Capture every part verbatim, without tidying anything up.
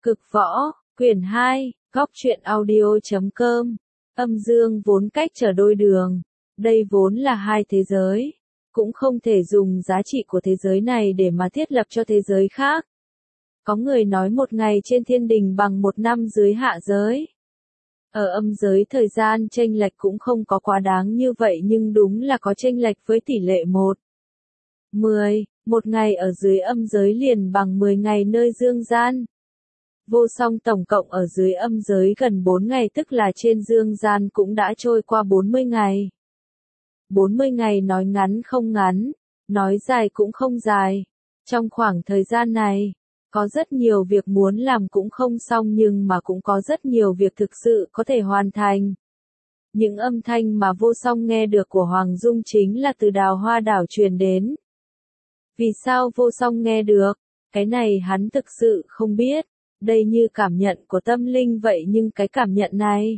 Cực võ, quyển hai, góc truyện audio chấm com. Âm dương vốn cách trở đôi đường. Đây vốn là hai thế giới. Cũng không thể dùng giá trị của thế giới này để mà thiết lập cho thế giới khác. Có người nói một ngày trên thiên đình bằng một năm dưới hạ giới. Ở âm giới thời gian chênh lệch cũng không có quá đáng như vậy, nhưng đúng là có chênh lệch với tỷ lệ một mười. Một ngày ở dưới âm giới liền bằng mười ngày nơi dương gian. Vô song tổng cộng ở dưới âm giới gần bốn ngày, tức là trên dương gian cũng đã trôi qua bốn mươi ngày. bốn mươi ngày nói ngắn không ngắn, nói dài cũng không dài. Trong khoảng thời gian này, có rất nhiều việc muốn làm cũng không xong, nhưng mà cũng có rất nhiều việc thực sự có thể hoàn thành. Những âm thanh mà vô song nghe được của Hoàng Dung chính là từ Đào Hoa đảo truyền đến. Vì sao vô song nghe được? Cái này hắn thực sự không biết. Đây như cảm nhận của tâm linh vậy, nhưng cái cảm nhận này,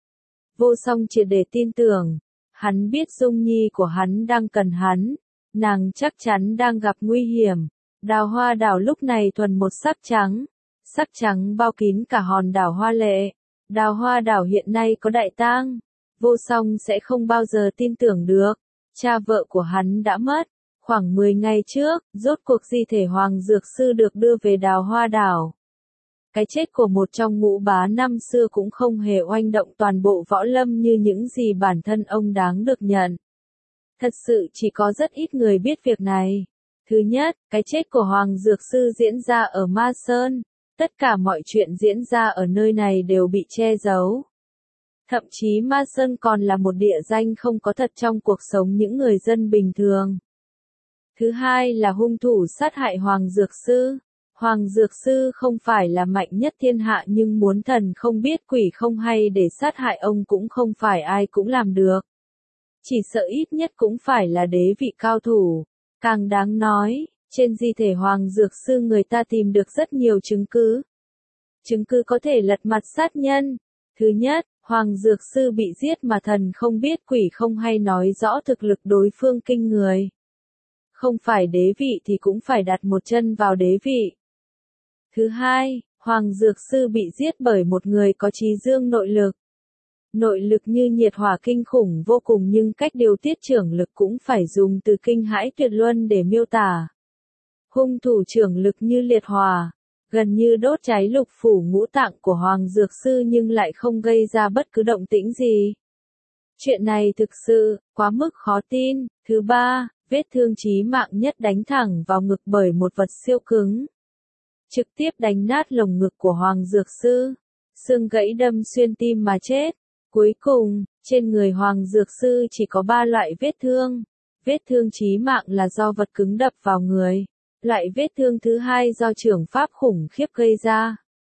vô song triệt để tin tưởng. Hắn biết Dung Nhi của hắn đang cần hắn. Nàng chắc chắn đang gặp nguy hiểm. Đào Hoa đảo lúc này thuần một sắc trắng. Sắc trắng bao kín cả hòn đảo hoa lệ. Đào Hoa đảo hiện nay có đại tang. Vô song sẽ không bao giờ tin tưởng được. Cha vợ của hắn đã mất. Khoảng mười ngày trước, rốt cuộc di thể Hoàng Dược Sư được đưa về Đào Hoa đảo. Cái chết của một trong ngũ bá năm xưa cũng không hề oanh động toàn bộ võ lâm như những gì bản thân ông đáng được nhận. Thật sự chỉ có rất ít người biết việc này. Thứ nhất, cái chết của Hoàng Dược Sư diễn ra ở Ma Sơn. Tất cả mọi chuyện diễn ra ở nơi này đều bị che giấu. Thậm chí Ma Sơn còn là một địa danh không có thật trong cuộc sống những người dân bình thường. Thứ hai là hung thủ sát hại Hoàng Dược Sư. Hoàng Dược Sư không phải là mạnh nhất thiên hạ, nhưng muốn thần không biết quỷ không hay để sát hại ông cũng không phải ai cũng làm được. Chỉ sợ ít nhất cũng phải là đế vị cao thủ. Càng đáng nói, trên di thể Hoàng Dược Sư người ta tìm được rất nhiều chứng cứ. Chứng cứ có thể lật mặt sát nhân. Thứ nhất, Hoàng Dược Sư bị giết mà thần không biết quỷ không hay nói rõ thực lực đối phương kinh người. Không phải đế vị thì cũng phải đặt một chân vào đế vị. Thứ hai, Hoàng Dược Sư bị giết bởi một người có trí dương nội lực. Nội lực như nhiệt hỏa kinh khủng vô cùng, nhưng cách điều tiết trưởng lực cũng phải dùng từ kinh hãi tuyệt luân để miêu tả. Hung thủ trưởng lực như liệt hỏa, gần như đốt cháy lục phủ ngũ tạng của Hoàng Dược Sư nhưng lại không gây ra bất cứ động tĩnh gì. Chuyện này thực sự quá mức khó tin. Thứ ba, vết thương chí mạng nhất đánh thẳng vào ngực bởi một vật siêu cứng. Trực tiếp đánh nát lồng ngực của Hoàng Dược Sư. Xương gãy đâm xuyên tim mà chết. Cuối cùng, trên người Hoàng Dược Sư chỉ có ba loại vết thương. Vết thương chí mạng là do vật cứng đập vào người. Loại vết thương thứ hai do chưởng pháp khủng khiếp gây ra.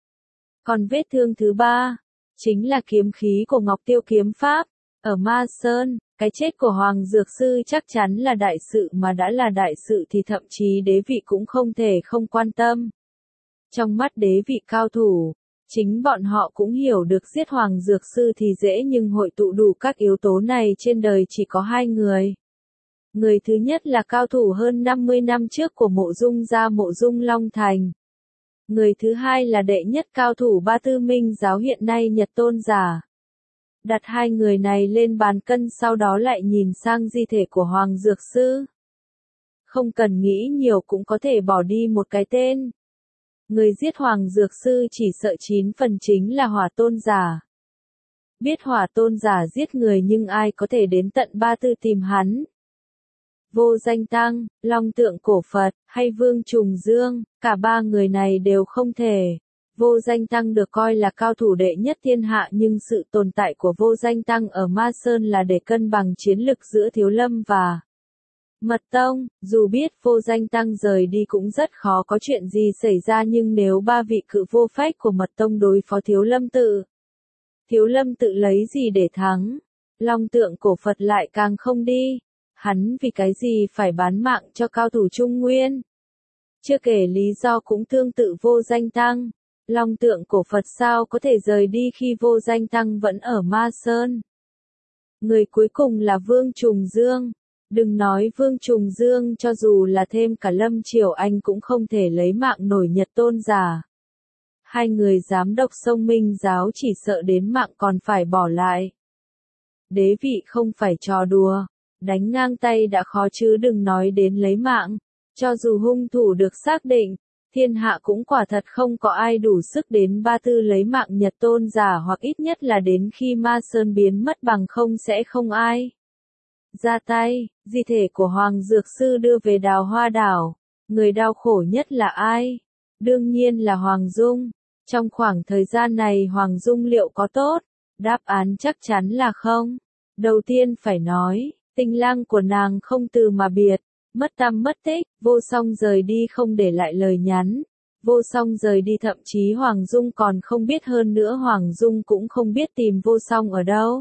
Còn vết thương thứ ba, chính là kiếm khí của Ngọc Tiêu kiếm pháp. Ở Ma Sơn, cái chết của Hoàng Dược Sư chắc chắn là đại sự, mà đã là đại sự thì thậm chí đế vị cũng không thể không quan tâm. Trong mắt đế vị cao thủ, chính bọn họ cũng hiểu được giết Hoàng Dược Sư thì dễ, nhưng hội tụ đủ các yếu tố này trên đời chỉ có hai người. Người thứ nhất là cao thủ hơn năm mươi năm trước của Mộ Dung gia Mộ Dung Long Thành. Người thứ hai là đệ nhất cao thủ Ba Tư Minh giáo hiện nay Nhật Tôn Giả. Đặt hai người này lên bàn cân, sau đó lại nhìn sang di thể của Hoàng Dược Sư. Không cần nghĩ nhiều cũng có thể bỏ đi một cái tên. Người giết Hoàng Dược Sư chỉ sợ chín phần chính là Hỏa Tôn Giả. Biết Hỏa Tôn Giả giết người nhưng ai có thể đến tận Ba Tư tìm hắn? Vô Danh Tăng, Long Tượng Cổ Phật, hay Vương Trùng Dương, cả ba người này đều không thể. Vô Danh Tăng được coi là cao thủ đệ nhất thiên hạ, nhưng sự tồn tại của Vô Danh Tăng ở Ma Sơn là để cân bằng chiến lực giữa Thiếu Lâm và Mật Tông. Dù biết Vô Danh Tăng rời đi cũng rất khó có chuyện gì xảy ra, nhưng nếu ba vị cự vô phách của Mật Tông đối phó Thiếu Lâm tự, Thiếu Lâm tự lấy gì để thắng? Long Tượng Cổ Phật lại càng không đi. Hắn vì cái gì phải bán mạng cho cao thủ Trung Nguyên? Chưa kể lý do cũng tương tự Vô Danh Tăng. Long Tượng Cổ Phật sao có thể rời đi khi Vô Danh Tăng vẫn ở Ma Sơn? Người cuối cùng là Vương Trùng Dương. Đừng nói Vương Trùng Dương, cho dù là thêm cả Lâm Triều Anh cũng không thể lấy mạng nổi Nhật Tôn Giả. Hai người giám đốc Sông Minh giáo chỉ sợ đến mạng còn phải bỏ lại. Đế vị không phải trò đùa, đánh ngang tay đã khó chứ đừng nói đến lấy mạng. Cho dù hung thủ được xác định, thiên hạ cũng quả thật không có ai đủ sức đến ba tư lấy mạng Nhật Tôn giả, hoặc ít nhất là đến khi Ma Sơn biến mất bằng không sẽ không ai ra tay. Di thể của Hoàng Dược Sư đưa về Đào Hoa Đảo, người đau khổ nhất là ai? Đương nhiên là Hoàng Dung. Trong khoảng thời gian này Hoàng Dung liệu có tốt? Đáp án chắc chắn là không. Đầu tiên phải nói, tình lang của nàng không từ mà biệt, mất tăm mất tích. Vô Song rời đi không để lại lời nhắn. Vô Song rời đi thậm chí Hoàng Dung còn không biết, hơn nữa Hoàng Dung cũng không biết tìm Vô Song ở đâu.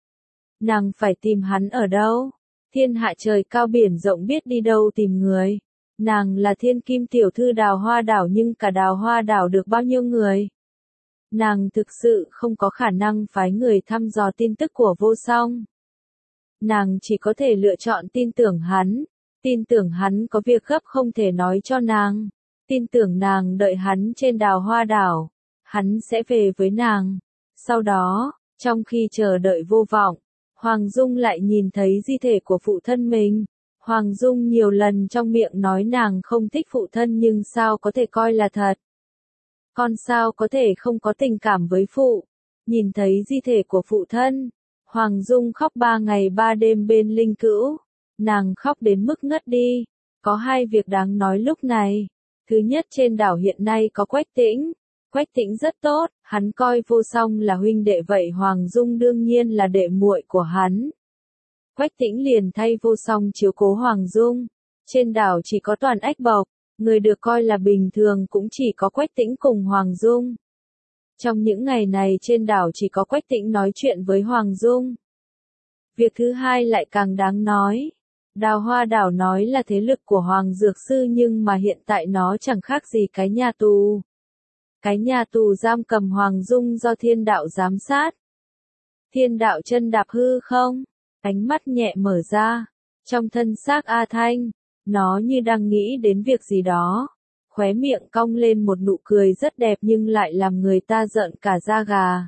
Nàng phải tìm hắn ở đâu? Thiên hạ trời cao biển rộng, biết đi đâu tìm người. Nàng là thiên kim tiểu thư Đào Hoa Đảo, nhưng cả Đào Hoa Đảo được bao nhiêu người? Nàng thực sự không có khả năng phái người thăm dò tin tức của Vô Song. Nàng chỉ có thể lựa chọn tin tưởng hắn. Tin tưởng hắn có việc gấp không thể nói cho nàng. Tin tưởng nàng đợi hắn trên Đào Hoa Đảo. Hắn sẽ về với nàng. Sau đó, trong khi chờ đợi vô vọng, Hoàng Dung lại nhìn thấy di thể của phụ thân mình. Hoàng Dung nhiều lần trong miệng nói nàng không thích phụ thân, nhưng sao có thể coi là thật? Con sao có thể không có tình cảm với phụ? Nhìn thấy di thể của phụ thân, Hoàng Dung khóc ba ngày ba đêm bên linh cữu. Nàng khóc đến mức ngất đi. Có hai việc đáng nói lúc này. Thứ nhất, trên đảo hiện nay có Quách Tĩnh. Quách Tĩnh rất tốt, hắn coi Vô Song là huynh đệ, vậy Hoàng Dung đương nhiên là đệ muội của hắn. Quách Tĩnh liền thay Vô Song chiếu cố Hoàng Dung. Trên đảo chỉ có toàn ách bộc, người được coi là bình thường cũng chỉ có Quách Tĩnh cùng Hoàng Dung. Trong những ngày này trên đảo chỉ có Quách Tĩnh nói chuyện với Hoàng Dung. Việc thứ hai lại càng đáng nói. Đào Hoa Đảo nói là thế lực của Hoàng Dược Sư, nhưng mà hiện tại nó chẳng khác gì cái nhà tù. Cái nhà tù giam cầm Hoàng Dung do thiên đạo giám sát. Thiên đạo chân đạp hư không? Ánh mắt nhẹ mở ra. Trong thân xác A Thanh, nó như đang nghĩ đến việc gì đó. Khóe miệng cong lên một nụ cười rất đẹp nhưng lại làm người ta giận cả da gà.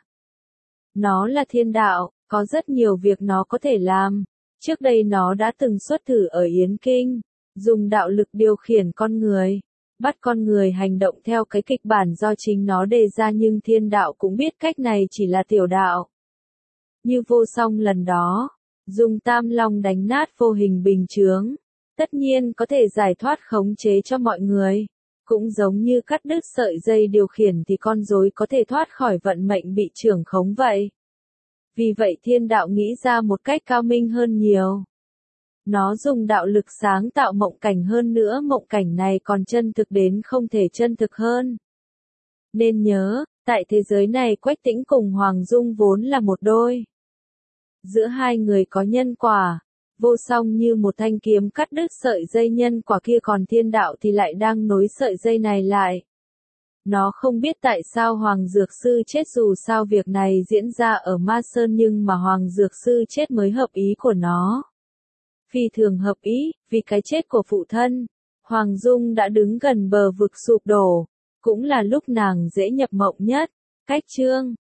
Nó là thiên đạo, có rất nhiều việc nó có thể làm. Trước đây nó đã từng xuất thử ở Yến Kinh, dùng đạo lực điều khiển con người, bắt con người hành động theo cái kịch bản do chính nó đề ra, nhưng thiên đạo cũng biết cách này chỉ là tiểu đạo. Như Vô Song lần đó, dùng Tam Long đánh nát vô hình bình chướng, tất nhiên có thể giải thoát khống chế cho mọi người. Cũng giống như cắt đứt sợi dây điều khiển thì con rối có thể thoát khỏi vận mệnh bị trưởng khống vậy. Vì vậy thiên đạo nghĩ ra một cách cao minh hơn nhiều. Nó dùng đạo lực sáng tạo mộng cảnh, hơn nữa mộng cảnh này còn chân thực đến không thể chân thực hơn. Nên nhớ, tại thế giới này Quách Tĩnh cùng Hoàng Dung vốn là một đôi. Giữa hai người có nhân quả. Vô Song như một thanh kiếm cắt đứt sợi dây nhân quả kia, còn thiên đạo thì lại đang nối sợi dây này lại. Nó không biết tại sao Hoàng Dược Sư chết, dù sao việc này diễn ra ở Ma Sơn, nhưng mà Hoàng Dược Sư chết mới hợp ý của nó. Phi thường hợp ý, vì cái chết của phụ thân, Hoàng Dung đã đứng gần bờ vực sụp đổ, cũng là lúc nàng dễ nhập mộng nhất. Cách chương